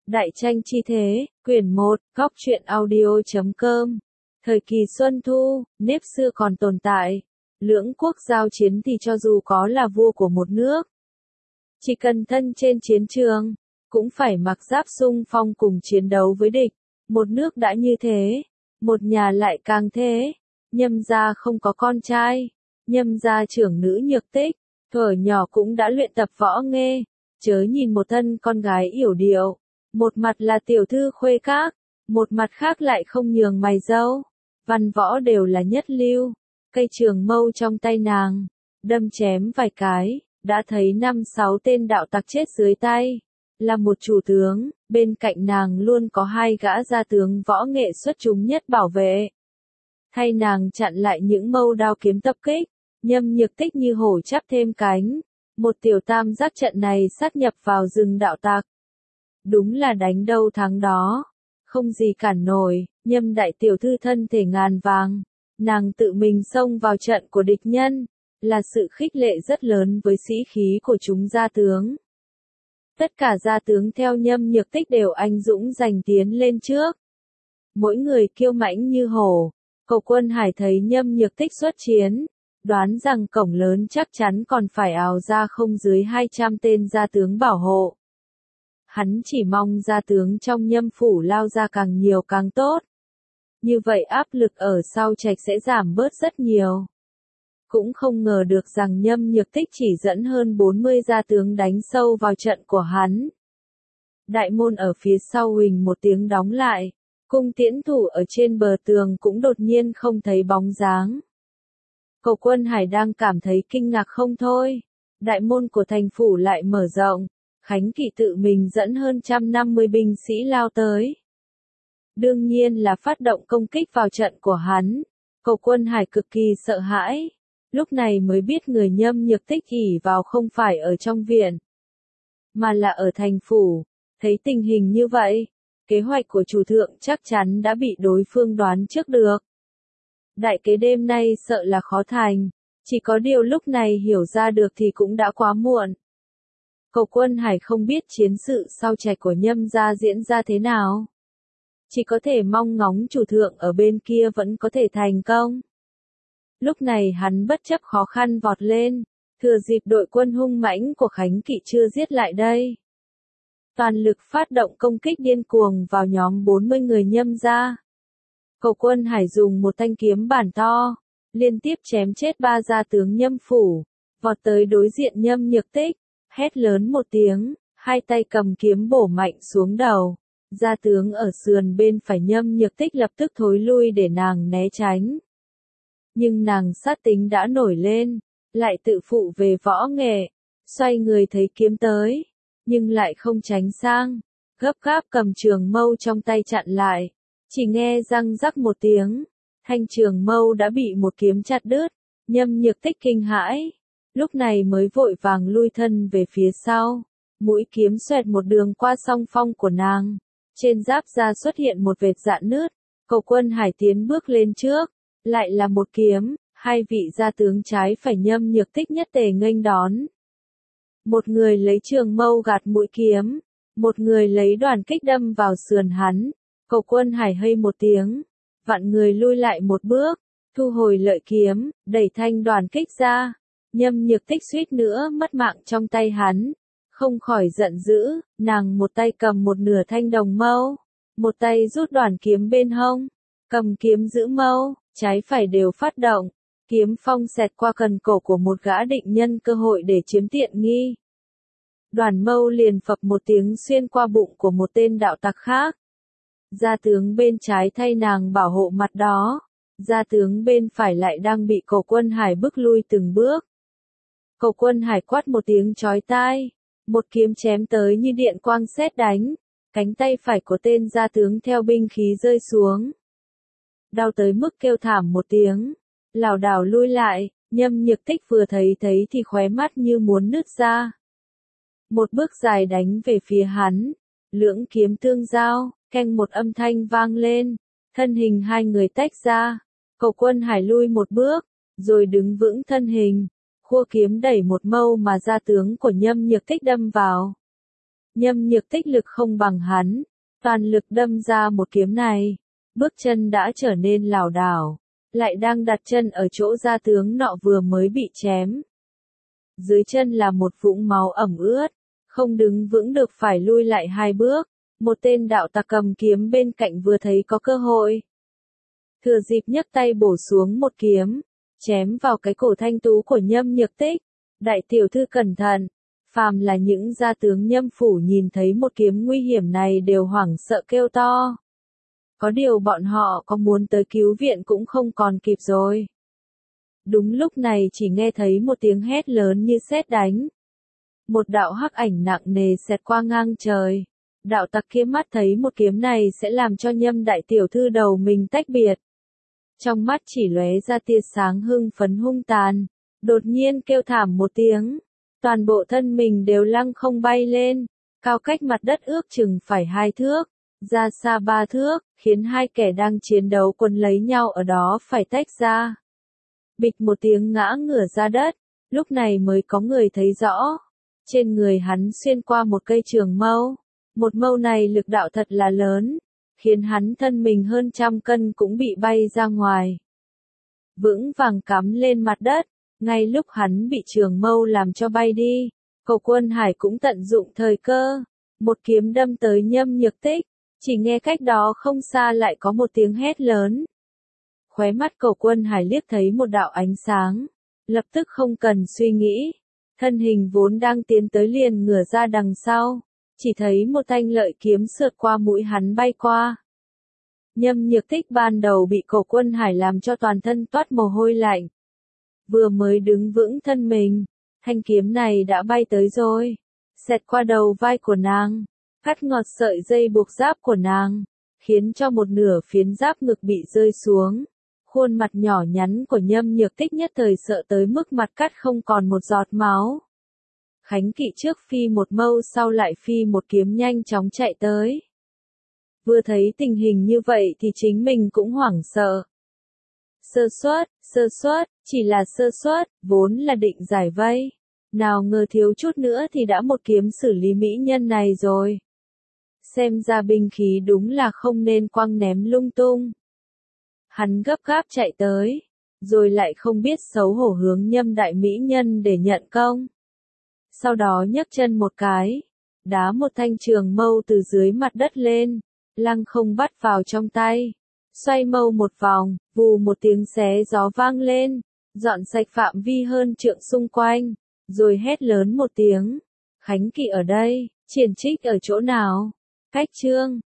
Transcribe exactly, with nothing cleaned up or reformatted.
Đại tranh chi thế, quyển một, góc truyện audio.com. Thời kỳ Xuân Thu, nếp xưa còn tồn tại. Lưỡng quốc giao chiến thì cho dù có là vua của một nước, chỉ cần thân trên chiến trường, cũng phải mặc giáp xung phong cùng chiến đấu với địch. Một nước đã như thế, một nhà lại càng thế. Nhâm gia không có con trai, Nhâm gia trưởng nữ Nhược Tích, thuở nhỏ cũng đã luyện tập võ nghê, chớ nhìn một thân con gái yểu điệu, một mặt là tiểu thư khuê các, một mặt khác lại không nhường mày râu, văn võ đều là nhất lưu. Cây trường mâu trong tay nàng, đâm chém vài cái, đã thấy năm sáu tên đạo tặc chết dưới tay. Là một chủ tướng, bên cạnh nàng luôn có hai gã gia tướng võ nghệ xuất chúng nhất bảo vệ. Thay nàng chặn lại những mâu đao kiếm tập kích, Nhâm Nhược Tích như hổ chắp thêm cánh. Một tiểu tam giác trận này sát nhập vào rừng đạo tặc. Đúng là đánh đâu thắng đó, không gì cản nổi. Nhâm đại tiểu thư thân thể ngàn vàng, nàng tự mình xông vào trận của địch nhân, là sự khích lệ rất lớn với sĩ khí của chúng gia tướng. Tất cả gia tướng theo Nhâm Nhược Tích đều anh dũng giành tiến lên trước. Mỗi người kiêu mãnh như hổ. Cầu Quân Hải thấy Nhâm Nhược Tích xuất chiến, đoán rằng cổng lớn chắc chắn còn phải ào ra không dưới hai trăm tên gia tướng bảo hộ. Hắn chỉ mong gia tướng trong Nhâm phủ lao ra càng nhiều càng tốt. Như vậy áp lực ở sau trạch sẽ giảm bớt rất nhiều. Cũng không ngờ được rằng Nhâm Nhược Tích chỉ dẫn hơn bốn mươi gia tướng đánh sâu vào trận của hắn. Đại môn ở phía sau huỳnh một tiếng đóng lại, cung tiễn thủ ở trên bờ tường cũng đột nhiên không thấy bóng dáng. Cầu Quân Hải đang cảm thấy kinh ngạc không thôi. Đại môn của thành phủ lại mở rộng, Khánh Kỵ tự mình dẫn hơn một trăm năm mươi binh sĩ lao tới. Đương nhiên là phát động công kích vào trận của hắn. Cầu Quân Hải cực kỳ sợ hãi. Lúc này mới biết người Nhâm Nhược Tích ỷ vào không phải ở trong viện, mà là ở thành phủ. Thấy tình hình như vậy, kế hoạch của chủ thượng chắc chắn đã bị đối phương đoán trước được. Đại kế đêm nay sợ là khó thành, chỉ có điều lúc này hiểu ra được thì cũng đã quá muộn. Cầu Quân Hải không biết chiến sự sau trạch của Nhâm gia diễn ra thế nào. Chỉ có thể mong ngóng chủ thượng ở bên kia vẫn có thể thành công. Lúc này hắn bất chấp khó khăn vọt lên, thừa dịp đội quân hung mãnh của Khánh Kỵ chưa giết lại đây. Toàn lực phát động công kích điên cuồng vào nhóm bốn mươi người Nhâm gia. Cầu Quân Hải dùng một thanh kiếm bản to, liên tiếp chém chết ba gia tướng Nhâm phủ, vọt tới đối diện Nhâm Nhược Tích, hét lớn một tiếng, hai tay cầm kiếm bổ mạnh xuống đầu. Gia tướng ở sườn bên phải Nhâm Nhược Tích lập tức thối lui để nàng né tránh. Nhưng nàng sát tính đã nổi lên, lại tự phụ về võ nghệ, xoay người thấy kiếm tới, nhưng lại không tránh sang, gấp gáp cầm trường mâu trong tay chặn lại. Chỉ nghe răng rắc một tiếng, thanh trường mâu đã bị một kiếm chặt đứt. Nhâm Nhược Tích kinh hãi, lúc này mới vội vàng lui thân về phía sau. Mũi kiếm xoẹt một đường qua song phong của nàng, trên giáp da xuất hiện một vệt rạn nứt. Cầu Quân Hải tiến bước lên trước, lại là một kiếm, hai vị gia tướng trái phải Nhâm Nhược Tích nhất tề nghênh đón. Một người lấy trường mâu gạt mũi kiếm, một người lấy đoàn kích đâm vào sườn hắn. Cầu Quân Hải hây một tiếng, vặn người lui lại một bước, thu hồi lợi kiếm, đẩy thanh đoàn kích ra. Nhâm Nhược Tích suýt nữa mất mạng trong tay hắn, không khỏi giận dữ, nàng một tay cầm một nửa thanh đồng mâu, một tay rút đoàn kiếm bên hông, cầm kiếm giữ mâu, trái phải đều phát động, kiếm phong xẹt qua cần cổ của một gã định nhân cơ hội để chiếm tiện nghi. Đoàn mâu liền phập một tiếng xuyên qua bụng của một tên đạo tặc khác. Gia tướng bên trái thay nàng bảo hộ mặt đó, gia tướng bên phải lại đang bị Cầu Quân Hải bức lui từng bước. Cầu Quân Hải quát một tiếng chói tai, một kiếm chém tới như điện quang sét đánh, cánh tay phải của tên gia tướng theo binh khí rơi xuống. Đau tới mức kêu thảm một tiếng, lảo đảo lui lại. Nhâm Nhược Tích vừa thấy thấy thì khóe mắt như muốn nứt ra. Một bước dài đánh về phía hắn, lưỡng kiếm tương giao, keng một âm thanh vang lên, thân hình hai người tách ra. Cầu Quân Hải lui một bước, rồi đứng vững thân hình, khua kiếm đẩy một mâu mà gia tướng của Nhâm Nhược Tích đâm vào. Nhâm Nhược Tích lực không bằng hắn, toàn lực đâm ra một kiếm này, bước chân đã trở nên lảo đảo, lại đang đặt chân ở chỗ gia tướng nọ vừa mới bị chém. Dưới chân là một vũng máu ẩm ướt, không đứng vững được phải lui lại hai bước, một tên đạo tặc cầm kiếm bên cạnh vừa thấy có cơ hội. Thừa dịp nhấc tay bổ xuống một kiếm, chém vào cái cổ thanh tú của Nhâm Nhược Tích. Đại tiểu thư cẩn thận, phàm là những gia tướng Nhâm phủ nhìn thấy một kiếm nguy hiểm này đều hoảng sợ kêu to. Có điều bọn họ có muốn tới cứu viện cũng không còn kịp rồi. Đúng lúc này chỉ nghe thấy một tiếng hét lớn như sét đánh. Một đạo hắc ảnh nặng nề xẹt qua ngang trời. Đạo tặc kia mắt thấy một kiếm này sẽ làm cho Nhâm đại tiểu thư đầu mình tách biệt. Trong mắt chỉ lóe ra tia sáng hưng phấn hung tàn, đột nhiên kêu thảm một tiếng. Toàn bộ thân mình đều lăng không bay lên, cao cách mặt đất ước chừng phải hai thước, ra xa ba thước, khiến hai kẻ đang chiến đấu quấn lấy nhau ở đó phải tách ra. Bịch một tiếng ngã ngửa ra đất, lúc này mới có người thấy rõ. Trên người hắn xuyên qua một cây trường mâu, một mâu này lực đạo thật là lớn, khiến hắn thân mình hơn trăm cân cũng bị bay ra ngoài. Vững vàng cắm lên mặt đất, ngay lúc hắn bị trường mâu làm cho bay đi, Cầu Quân Hải cũng tận dụng thời cơ, một kiếm đâm tới Nhâm Nhược Tích, chỉ nghe cách đó không xa lại có một tiếng hét lớn. Khóe mắt Cầu Quân Hải liếc thấy một đạo ánh sáng, lập tức không cần suy nghĩ, thân hình vốn đang tiến tới liền ngửa ra đằng sau, chỉ thấy một thanh lợi kiếm sượt qua mũi hắn bay qua. Nhâm Nhược Tích ban đầu bị Cầu Quân Hải làm cho toàn thân toát mồ hôi lạnh. Vừa mới đứng vững thân mình, thanh kiếm này đã bay tới rồi, xẹt qua đầu vai của nàng, cắt ngọt sợi dây buộc giáp của nàng, khiến cho một nửa phiến giáp ngực bị rơi xuống. Khuôn mặt nhỏ nhắn của Nhâm Nhược Tích nhất thời sợ tới mức mặt cắt không còn một giọt máu. Khánh Kỵ trước phi một mâu sau lại phi một kiếm nhanh chóng chạy tới. Vừa thấy tình hình như vậy thì chính mình cũng hoảng sợ. Sơ suất, sơ suất, chỉ là sơ suất, vốn là định giải vây. Nào ngờ thiếu chút nữa thì đã một kiếm xử lý mỹ nhân này rồi. Xem ra binh khí đúng là không nên quăng ném lung tung. Hắn gấp gáp chạy tới, rồi lại không biết xấu hổ hướng Nhâm đại mỹ nhân để nhận công. Sau đó nhấc chân một cái, đá một thanh trường mâu từ dưới mặt đất lên, lăng không bắt vào trong tay. Xoay mâu một vòng, vù một tiếng xé gió vang lên, dọn sạch phạm vi hơn trượng xung quanh, rồi hét lớn một tiếng. Khánh Kỵ ở đây, Triển Trích ở chỗ nào? Cách chương